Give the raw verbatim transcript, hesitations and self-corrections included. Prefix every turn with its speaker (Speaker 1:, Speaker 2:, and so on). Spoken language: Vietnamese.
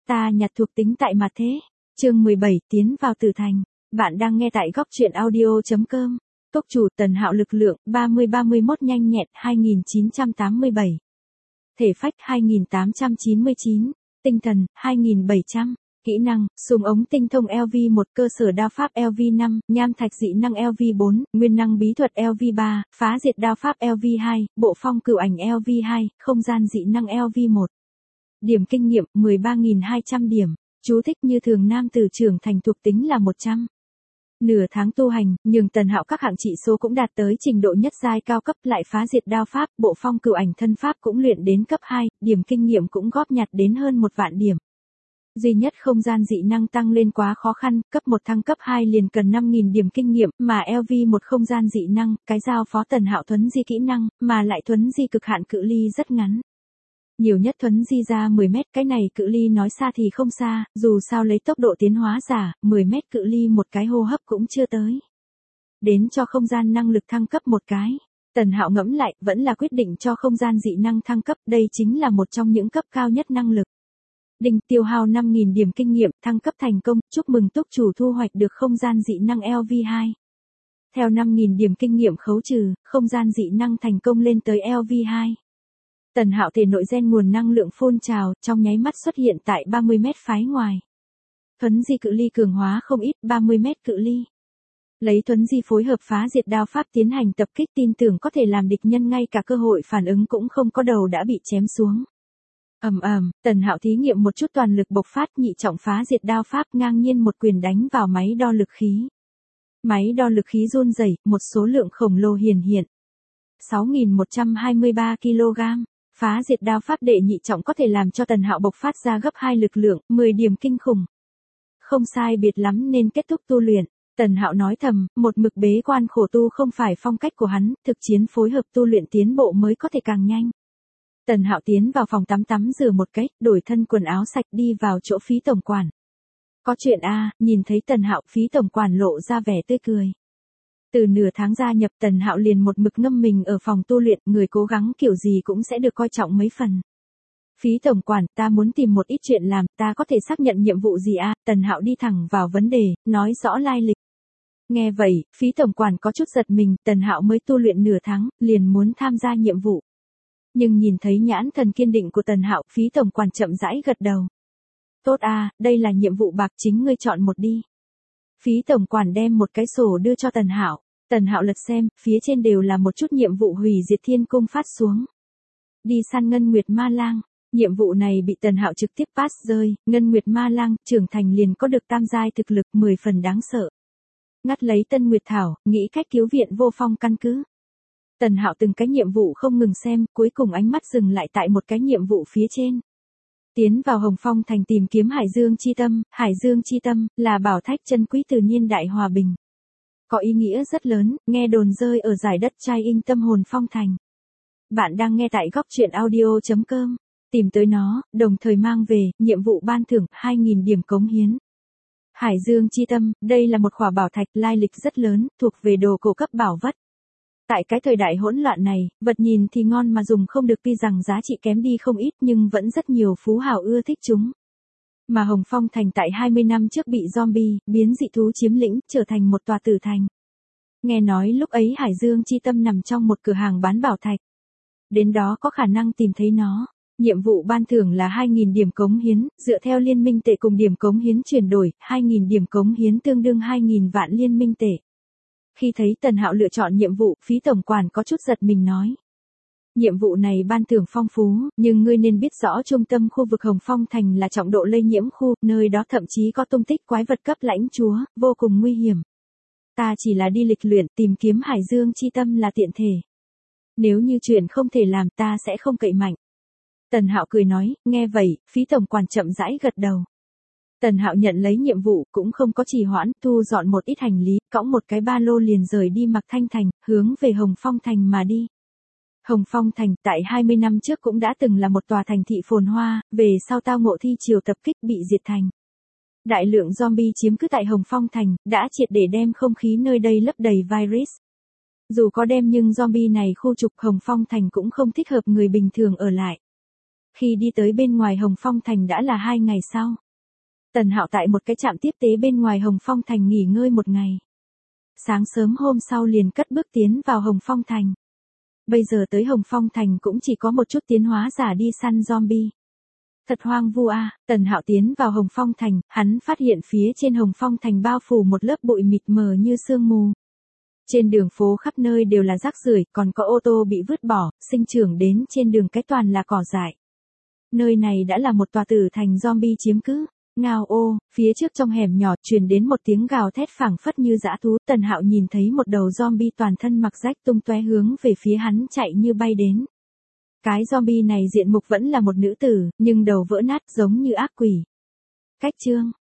Speaker 1: Ta nhặt thuộc tính tại mặt thế. Chương mười bảy, tiến vào tử thành. Bạn đang nghe tại góc truyện audio chấm com. Tốc chủ Tần Hạo lực lượng ba mươi ba mươi mốt nhanh nhẹn hai nghìn chín trăm tám mươi bảy. Thể phách hai nghìn tám trăm chín mươi chín. Tinh thần hai nghìn bảy trăm. Kỹ năng, súng ống tinh thông L V một, cơ sở đao pháp L V năm, nham thạch dị năng L V bốn, nguyên năng bí thuật L V ba, phá diệt đao pháp L V hai, bộ phong cửu ảnh L V hai, không gian dị năng L V một. Điểm kinh nghiệm mười ba nghìn hai trăm điểm. Chú thích như thường nam tử trưởng thành thuộc tính là một trăm. Nửa tháng tu hành, nhưng Tần Hạo các hạng trị số cũng đạt tới trình độ nhất giai cao cấp, lại phá diệt đao pháp, bộ phong cửu ảnh thân pháp cũng luyện đến cấp hai, điểm kinh nghiệm cũng góp nhặt đến hơn một vạn điểm. Duy nhất không gian dị năng tăng lên quá khó khăn, cấp một thăng cấp hai liền cần năm nghìn điểm kinh nghiệm, mà L V một không gian dị năng, cái giao phó Tần Hạo thuấn di kỹ năng, mà lại thuấn di cực hạn cự ly rất ngắn. Nhiều nhất thuấn di ra mười mét, cái này cự ly nói xa thì không xa, dù sao lấy tốc độ tiến hóa giả, mười mét cự ly một cái hô hấp cũng chưa tới. Đến cho không gian năng lực thăng cấp một cái. Tần Hạo ngẫm lại, vẫn là quyết định cho không gian dị năng thăng cấp, đây chính là một trong những cấp cao nhất năng lực. Đinh, tiêu hao năm nghìn điểm kinh nghiệm, thăng cấp thành công, chúc mừng túc chủ thu hoạch được không gian dị năng L V hai. Theo năm nghìn điểm kinh nghiệm khấu trừ, không gian dị năng thành công lên tới L V hai. Tần Hạo thể nội gen nguồn năng lượng phun trào, trong nháy mắt xuất hiện tại ba mươi mét phái ngoài. Thuấn di cự ly cường hóa không ít, ba mươi mét cự ly. Lấy thuấn di phối hợp phá diệt đao pháp tiến hành tập kích, tin tưởng có thể làm địch nhân ngay cả cơ hội phản ứng cũng không có, đầu đã bị chém xuống. Ầm ầm, Tần Hạo thí nghiệm một chút toàn lực bộc phát, nhị trọng phá diệt đao pháp, ngang nhiên một quyền đánh vào máy đo lực khí. Máy đo lực khí run rẩy, một số lượng khổng lồ hiển hiện. sáu nghìn một trăm hai mươi ba ki lô gam. Phá diệt đao pháp đệ nhị trọng có thể làm cho Tần Hạo bộc phát ra gấp hai lực lượng, mười điểm kinh khủng. Không sai biệt lắm nên kết thúc tu luyện. Tần Hạo nói thầm, một mực bế quan khổ tu không phải phong cách của hắn, thực chiến phối hợp tu luyện tiến bộ mới có thể càng nhanh. Tần Hạo tiến vào phòng tắm tắm rửa một cái, đổi thân quần áo sạch đi vào chỗ phí tổng quản. Có chuyện a? À, nhìn thấy Tần Hạo, phí tổng quản lộ ra vẻ tươi cười. Từ nửa tháng gia nhập, Tần Hạo liền một mực ngâm mình ở phòng tu luyện, người cố gắng kiểu gì cũng sẽ được coi trọng mấy phần. Phí tổng quản, ta muốn tìm một ít chuyện làm, ta có thể xác nhận nhiệm vụ gì a? À? Tần Hạo đi thẳng vào vấn đề, nói rõ lai lịch. Nghe vậy, phí tổng quản có chút giật mình, Tần Hạo mới tu luyện nửa tháng, liền muốn tham gia nhiệm vụ. Nhưng nhìn thấy nhãn thần kiên định của Tần Hạo, phí tổng quản chậm rãi gật đầu. Tốt a, à, đây là nhiệm vụ bạc, chính ngươi chọn một đi. Phí tổng quản đem một cái sổ đưa cho Tần Hạo. Tần Hạo lật xem, phía trên đều là một chút nhiệm vụ hủy diệt thiên cung phát xuống. Đi săn Ngân Nguyệt Ma Lang. Nhiệm vụ này bị Tần Hạo trực tiếp pass rơi, Ngân Nguyệt Ma Lang, trưởng thành liền có được tam giai thực lực, mười phần đáng sợ. Ngắt lấy Tân Nguyệt Thảo, nghĩ cách cứu viện vô phong căn cứ. Tần Hạo từng cái nhiệm vụ không ngừng xem, cuối cùng ánh mắt dừng lại tại một cái nhiệm vụ phía trên. Tiến vào Hồng Phong thành tìm kiếm Hải Dương chi tâm, Hải Dương chi tâm là bảo thách chân quý từ niên đại hòa bình. Có ý nghĩa rất lớn, nghe đồn rơi ở giải đất trai in tâm hồn phong thành. Bạn đang nghe tại góc truyện audio chấm com. Tìm tới nó, đồng thời mang về, nhiệm vụ ban thưởng, hai nghìn điểm cống hiến. Hải Dương chi tâm, đây là một khỏa bảo thạch lai lịch rất lớn, thuộc về đồ cổ cấp bảo vật. Tại cái thời đại hỗn loạn này, vật nhìn thì ngon mà dùng không được, tuy rằng giá trị kém đi không ít nhưng vẫn rất nhiều phú hào ưa thích chúng. Mà Hồng Phong thành tại hai mươi năm trước bị zombie, biến dị thú chiếm lĩnh, trở thành một tòa tử thành. Nghe nói lúc ấy Hải Dương chi tâm nằm trong một cửa hàng bán bảo thạch. Đến đó có khả năng tìm thấy nó. Nhiệm vụ ban thưởng là hai nghìn điểm cống hiến, dựa theo liên minh tệ cùng điểm cống hiến chuyển đổi, hai nghìn điểm cống hiến tương đương hai nghìn vạn liên minh tệ. Khi thấy Tần Hạo lựa chọn nhiệm vụ, phí tổng quản có chút giật mình nói. Nhiệm vụ này ban thưởng phong phú, nhưng ngươi nên biết rõ trung tâm khu vực Hồng Phong thành là trọng độ lây nhiễm khu, nơi đó thậm chí có tung tích quái vật cấp lãnh chúa, vô cùng nguy hiểm. Ta chỉ là đi lịch luyện, tìm kiếm Hải Dương chi tâm là tiện thể. Nếu như chuyện không thể làm, ta sẽ không cậy mạnh. Tần Hạo cười nói, nghe vậy, phí tổng quản chậm rãi gật đầu. Tần Hạo nhận lấy nhiệm vụ, cũng không có trì hoãn, thu dọn một ít hành lý, cõng một cái ba lô liền rời đi Mạc Thanh thành, hướng về Hồng Phong thành mà đi. Hồng Phong thành, tại hai mươi năm trước cũng đã từng là một tòa thành thị phồn hoa, về sau tao ngộ thi triều tập kích bị diệt thành. Đại lượng zombie chiếm cứ tại Hồng Phong thành, đã triệt để đem không khí nơi đây lấp đầy virus. Dù có đem nhưng zombie này khu trục Hồng Phong thành cũng không thích hợp người bình thường ở lại. Khi đi tới bên ngoài Hồng Phong Thành đã là hai ngày sau. Tần Hạo tại một cái trạm tiếp tế bên ngoài Hồng Phong Thành nghỉ ngơi một ngày. Sáng sớm hôm sau liền cất bước tiến vào Hồng Phong Thành. Bây giờ tới Hồng Phong Thành cũng chỉ có một chút tiến hóa giả đi săn zombie. Thật hoang vu a. Tần Hạo tiến vào Hồng Phong Thành, hắn phát hiện phía trên Hồng Phong Thành bao phủ một lớp bụi mịt mờ như sương mù. Trên đường phố khắp nơi đều là rác rưởi, còn có ô tô bị vứt bỏ, sinh trưởng đến trên đường cái toàn là cỏ dại. Nơi này đã là một tòa tử thành zombie chiếm cứ. Ngao ô, phía trước trong hẻm nhỏ truyền đến một tiếng gào thét phảng phất như dã thú. Tần Hạo nhìn thấy một đầu zombie toàn thân mặc rách tung tóe hướng về phía hắn chạy như bay đến. Cái zombie này diện mục vẫn là một nữ tử, nhưng đầu vỡ nát giống như ác quỷ. Cách chương,